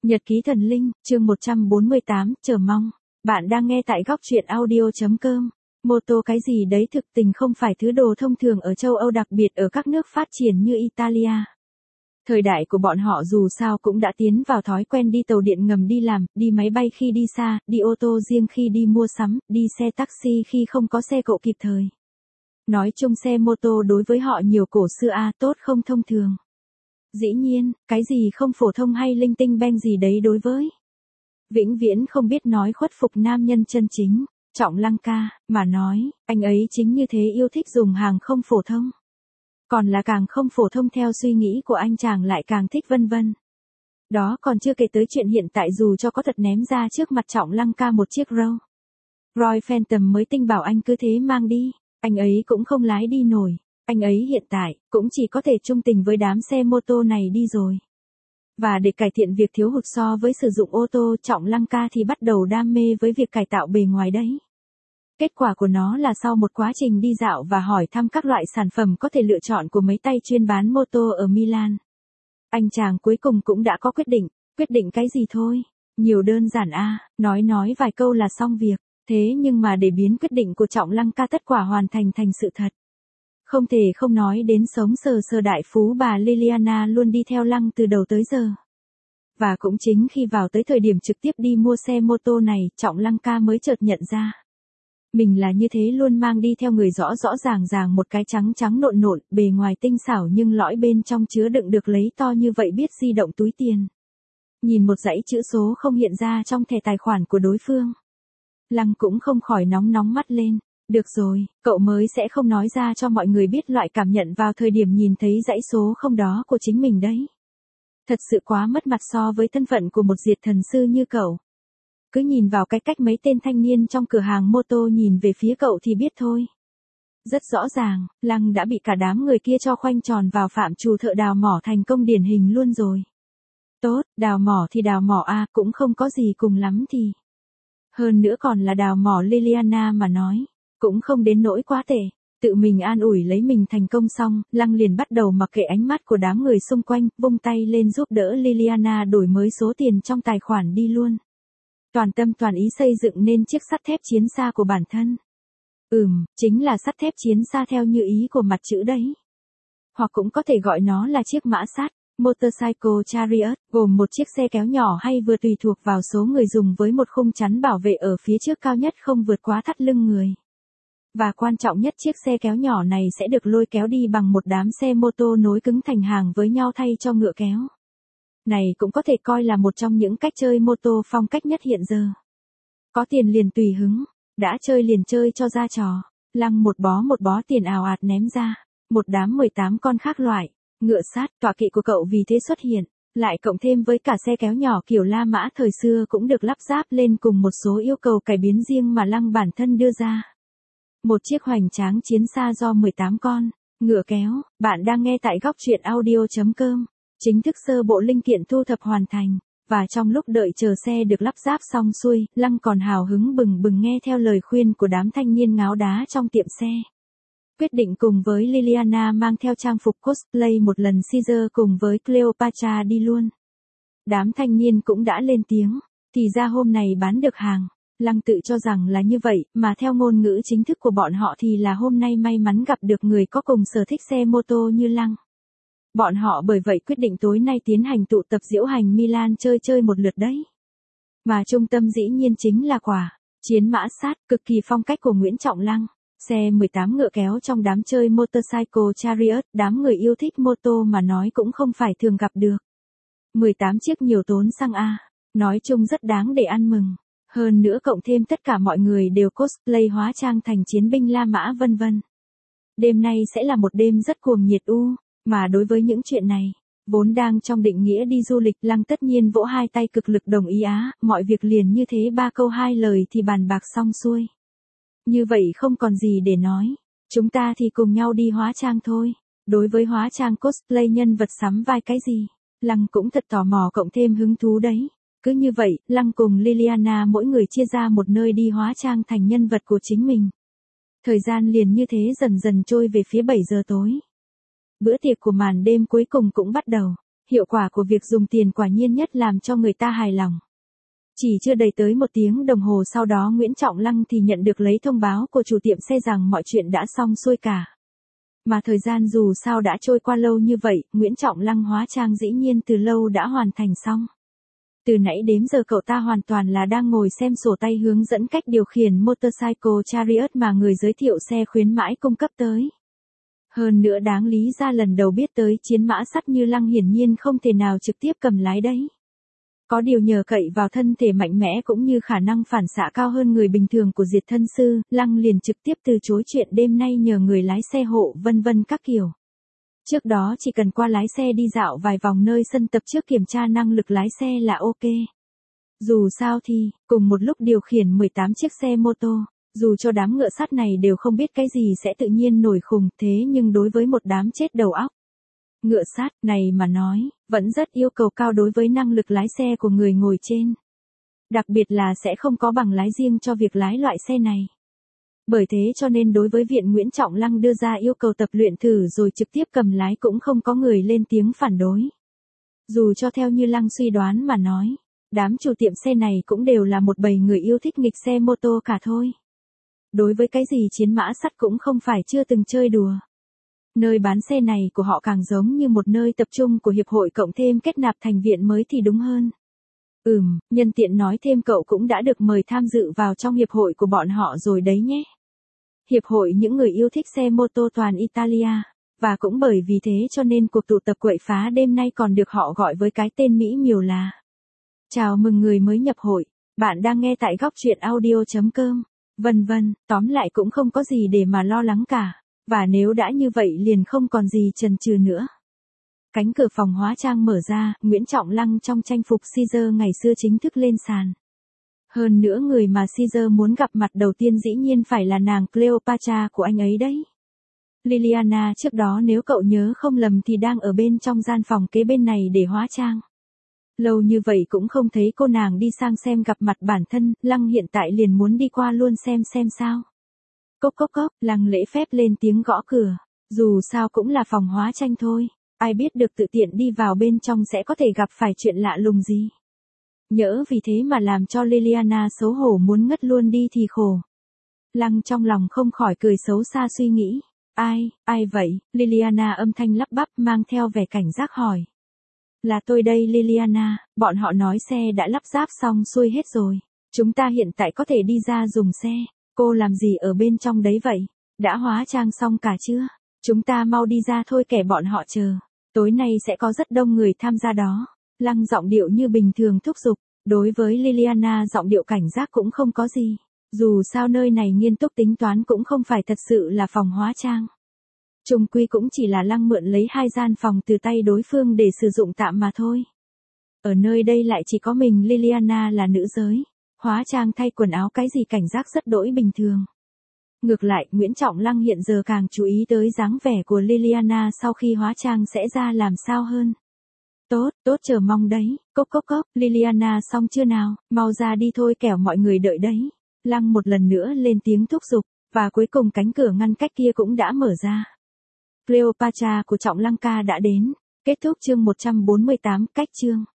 Nhật ký thần linh, chương 148, chờ mong. Bạn đang nghe tại góc truyện audio.com. Mô tô cái gì đấy thực tình không phải thứ đồ thông thường ở châu Âu, đặc biệt ở các nước phát triển như Italia. Thời đại của bọn họ dù sao cũng đã tiến vào thói quen đi tàu điện ngầm đi làm, đi máy bay khi đi xa, đi ô tô riêng khi đi mua sắm, đi xe taxi khi không có xe cộ kịp thời. Nói chung xe mô tô đối với họ nhiều cổ xưa tốt không thông thường. Dĩ nhiên, cái gì không phổ thông hay linh tinh beng gì đấy đối với vĩnh viễn không biết nói khuất phục nam nhân chân chính, Trọng Lăng ca, mà nói, anh ấy chính như thế, yêu thích dùng hàng không phổ thông. Còn là càng không phổ thông theo suy nghĩ của anh chàng lại càng thích vân vân. Đó còn chưa kể tới chuyện hiện tại dù cho có thật ném ra trước mặt Trọng Lăng ca một chiếc Royal Phantom mới tinh bảo anh cứ thế mang đi, anh ấy cũng không lái đi nổi. Anh ấy hiện tại, cũng chỉ có thể trung tình với đám xe mô tô này đi rồi. Và để cải thiện việc thiếu hụt so với sử dụng ô tô, Trọng Lăng ca thì bắt đầu đam mê với việc cải tạo bề ngoài đấy. Kết quả của nó là sau một quá trình đi dạo và hỏi thăm các loại sản phẩm có thể lựa chọn của mấy tay chuyên bán mô tô ở Milan, anh chàng cuối cùng cũng đã có quyết định cái gì thôi. Nhiều đơn giản nói vài câu là xong việc. Thế nhưng mà để biến quyết định của Trọng Lăng ca tất quả hoàn thành thành sự thật, không thể không nói đến sống sờ đại phú bà Liliana luôn đi theo Lăng từ đầu tới giờ. Và cũng chính khi vào tới thời điểm trực tiếp đi mua xe mô tô này, Trọng Lăng ca mới chợt nhận ra. Mình là như thế luôn mang đi theo người rõ ràng một cái trắng nộn, bề ngoài tinh xảo nhưng lõi bên trong chứa đựng được lấy to như vậy biết di động túi tiền. Nhìn một dãy chữ số không hiện ra trong thẻ tài khoản của đối phương, Lăng cũng không khỏi nóng mắt lên. Được rồi, cậu mới sẽ không nói ra cho mọi người biết loại cảm nhận vào thời điểm nhìn thấy dãy số không đó của chính mình đấy. Thật sự quá mất mặt so với thân phận của một diệt thần sư như cậu. Cứ nhìn vào cái cách mấy tên thanh niên trong cửa hàng mô tô nhìn về phía cậu thì biết thôi. Rất rõ ràng, Lăng đã bị cả đám người kia cho khoanh tròn vào phạm trù thợ đào mỏ thành công điển hình luôn rồi. Tốt, đào mỏ thì đào mỏ cũng không có gì cùng lắm thì. Hơn nữa còn là đào mỏ Liliana mà nói. Cũng không đến nỗi quá tệ. Tự mình an ủi lấy mình thành công xong, Lăng liền bắt đầu mặc kệ ánh mắt của đám người xung quanh, vung tay lên giúp đỡ Liliana đổi mới số tiền trong tài khoản đi luôn. Toàn tâm toàn ý xây dựng nên chiếc sắt thép chiến xa của bản thân. Chính là sắt thép chiến xa theo như ý của mặt chữ đấy. Hoặc cũng có thể gọi nó là chiếc mã sắt, Motorcycle Chariot, gồm một chiếc xe kéo nhỏ hay vừa tùy thuộc vào số người dùng với một khung chắn bảo vệ ở phía trước cao nhất không vượt quá thắt lưng người. Và quan trọng nhất, chiếc xe kéo nhỏ này sẽ được lôi kéo đi bằng một đám xe mô tô nối cứng thành hàng với nhau thay cho ngựa kéo. Này cũng có thể coi là một trong những cách chơi mô tô phong cách nhất hiện giờ. Có tiền liền tùy hứng, đã chơi liền chơi cho ra trò. Lăng một bó tiền ào ạt ném ra, một đám 18 con khác loại, ngựa sát, tọa kỵ của cậu vì thế xuất hiện, lại cộng thêm với cả xe kéo nhỏ kiểu La Mã thời xưa cũng được lắp ráp lên cùng một số yêu cầu cải biến riêng mà Lăng bản thân đưa ra. Một chiếc hoành tráng chiến xa do 18 con ngựa kéo. Bạn đang nghe tại góc truyện audio.com. Chính thức sơ bộ linh kiện thu thập hoàn thành, và trong lúc đợi chờ xe được lắp ráp xong xuôi, Lăng còn hào hứng bừng nghe theo lời khuyên của đám thanh niên ngáo đá trong tiệm xe. Quyết định cùng với Liliana mang theo trang phục cosplay một lần Caesar cùng với Cleopatra đi luôn. Đám thanh niên cũng đã lên tiếng, thì ra hôm này bán được hàng. Lăng tự cho rằng là như vậy, mà theo ngôn ngữ chính thức của bọn họ thì là hôm nay may mắn gặp được người có cùng sở thích xe mô tô như Lăng. Bọn họ bởi vậy quyết định tối nay tiến hành tụ tập diễu hành Milan chơi một lượt đấy. Mà trung tâm dĩ nhiên chính là chiến mã sát, cực kỳ phong cách của Nguyễn Trọng Lăng. Xe 18 ngựa kéo trong đám chơi Motorcycle Chariot, đám người yêu thích mô tô mà nói cũng không phải thường gặp được. 18 chiếc nhiều tốn xăng nói chung rất đáng để ăn mừng. Hơn nữa cộng thêm tất cả mọi người đều cosplay hóa trang thành chiến binh La Mã vân vân. Đêm nay sẽ là một đêm rất cuồng nhiệt mà đối với những chuyện này, vốn đang trong định nghĩa đi du lịch, Lăng tất nhiên vỗ hai tay cực lực đồng ý mọi việc liền như thế 3 câu 2 lời thì bàn bạc xong xuôi. Như vậy không còn gì để nói, chúng ta thì cùng nhau đi hóa trang thôi. Đối với hóa trang cosplay nhân vật sắm vai cái gì, Lăng cũng thật tò mò cộng thêm hứng thú đấy. Cứ như vậy, Lăng cùng Liliana mỗi người chia ra một nơi đi hóa trang thành nhân vật của chính mình. Thời gian liền như thế dần trôi về phía 7 giờ tối. Bữa tiệc của màn đêm cuối cùng cũng bắt đầu. Hiệu quả của việc dùng tiền quả nhiên nhất làm cho người ta hài lòng. Chỉ chưa đầy tới 1 tiếng đồng hồ sau đó Nguyễn Trọng Lăng thì nhận được lấy thông báo của chủ tiệm xe rằng mọi chuyện đã xong xuôi cả. Mà thời gian dù sao đã trôi qua lâu như vậy, Nguyễn Trọng Lăng hóa trang dĩ nhiên từ lâu đã hoàn thành xong. Từ nãy đến giờ cậu ta hoàn toàn là đang ngồi xem sổ tay hướng dẫn cách điều khiển Motorcycle Chariot mà người giới thiệu xe khuyến mãi cung cấp tới. Hơn nữa đáng lý ra lần đầu biết tới chiến mã sắt như Lăng hiển nhiên không thể nào trực tiếp cầm lái đấy. Có điều nhờ cậy vào thân thể mạnh mẽ cũng như khả năng phản xạ cao hơn người bình thường của Diệt Thân Sư, Lăng liền trực tiếp từ chối chuyện đêm nay nhờ người lái xe hộ vân vân các kiểu. Trước đó chỉ cần qua lái xe đi dạo vài vòng nơi sân tập trước kiểm tra năng lực lái xe là ok. Dù sao thì, cùng một lúc điều khiển 18 chiếc xe mô tô, dù cho đám ngựa sắt này đều không biết cái gì sẽ tự nhiên nổi khùng thế nhưng đối với một đám chết đầu óc. Ngựa sắt này mà nói, vẫn rất yêu cầu cao đối với năng lực lái xe của người ngồi trên. Đặc biệt là sẽ không có bằng lái riêng cho việc lái loại xe này. Bởi thế cho nên đối với Viện Nguyễn Trọng Lăng đưa ra yêu cầu tập luyện thử rồi trực tiếp cầm lái cũng không có người lên tiếng phản đối. Dù cho theo như Lăng suy đoán mà nói, đám chủ tiệm xe này cũng đều là một bầy người yêu thích nghịch xe mô tô cả thôi. Đối với cái gì chiến mã sắt cũng không phải chưa từng chơi đùa. Nơi bán xe này của họ càng giống như một nơi tập trung của hiệp hội cộng thêm kết nạp thành viện mới thì đúng hơn. Nhân tiện nói thêm cậu cũng đã được mời tham dự vào trong hiệp hội của bọn họ rồi đấy nhé. Hiệp hội những người yêu thích xe mô tô toàn Italia, và cũng bởi vì thế cho nên cuộc tụ tập quậy phá đêm nay còn được họ gọi với cái tên mỹ miều là chào mừng người mới nhập hội, bạn đang nghe tại góc truyện audio.com, vân vân, tóm lại cũng không có gì để mà lo lắng cả, và nếu đã như vậy liền không còn gì chần chừ nữa. Cánh cửa phòng hóa trang mở ra, Nguyễn Trọng Lăng trong trang phục Caesar ngày xưa chính thức lên sàn. Hơn nữa người mà Caesar muốn gặp mặt đầu tiên dĩ nhiên phải là nàng Cleopatra của anh ấy đấy. Liliana trước đó nếu cậu nhớ không lầm thì đang ở bên trong gian phòng kế bên này để hóa trang. Lâu như vậy cũng không thấy cô nàng đi sang xem gặp mặt bản thân, Lăng hiện tại liền muốn đi qua luôn xem sao. Cốc cốc cốc, Lăng lễ phép lên tiếng gõ cửa, dù sao cũng là phòng hóa tranh thôi, ai biết được tự tiện đi vào bên trong sẽ có thể gặp phải chuyện lạ lùng gì. Nhỡ vì thế mà làm cho Liliana xấu hổ muốn ngất luôn đi thì khổ. Lăng trong lòng không khỏi cười xấu xa suy nghĩ, ai vậy, Liliana âm thanh lắp bắp mang theo vẻ cảnh giác hỏi. Là tôi đây Liliana, bọn họ nói xe đã lắp ráp xong xuôi hết rồi, chúng ta hiện tại có thể đi ra dùng xe, cô làm gì ở bên trong đấy vậy, đã hóa trang xong cả chưa, chúng ta mau đi ra thôi kẻ bọn họ chờ, tối nay sẽ có rất đông người tham gia đó. Lăng giọng điệu như bình thường thúc giục, đối với Liliana giọng điệu cảnh giác cũng không có gì, dù sao nơi này nghiêm túc tính toán cũng không phải thật sự là phòng hóa trang. Chung quy cũng chỉ là Lăng mượn lấy 2 gian phòng từ tay đối phương để sử dụng tạm mà thôi. Ở nơi đây lại chỉ có mình Liliana là nữ giới, hóa trang thay quần áo cái gì cảnh giác rất đỗi bình thường. Ngược lại, Nguyễn Trọng Lăng hiện giờ càng chú ý tới dáng vẻ của Liliana sau khi hóa trang sẽ ra làm sao hơn. Tốt chờ mong đấy, cốc cốc cốc, Liliana xong chưa nào, mau ra đi thôi kẻo mọi người đợi đấy. Lăng một lần nữa lên tiếng thúc giục, và cuối cùng cánh cửa ngăn cách kia cũng đã mở ra. Cleopatra của Trọng Lăng ca đã đến, kết thúc chương 148, cách chương.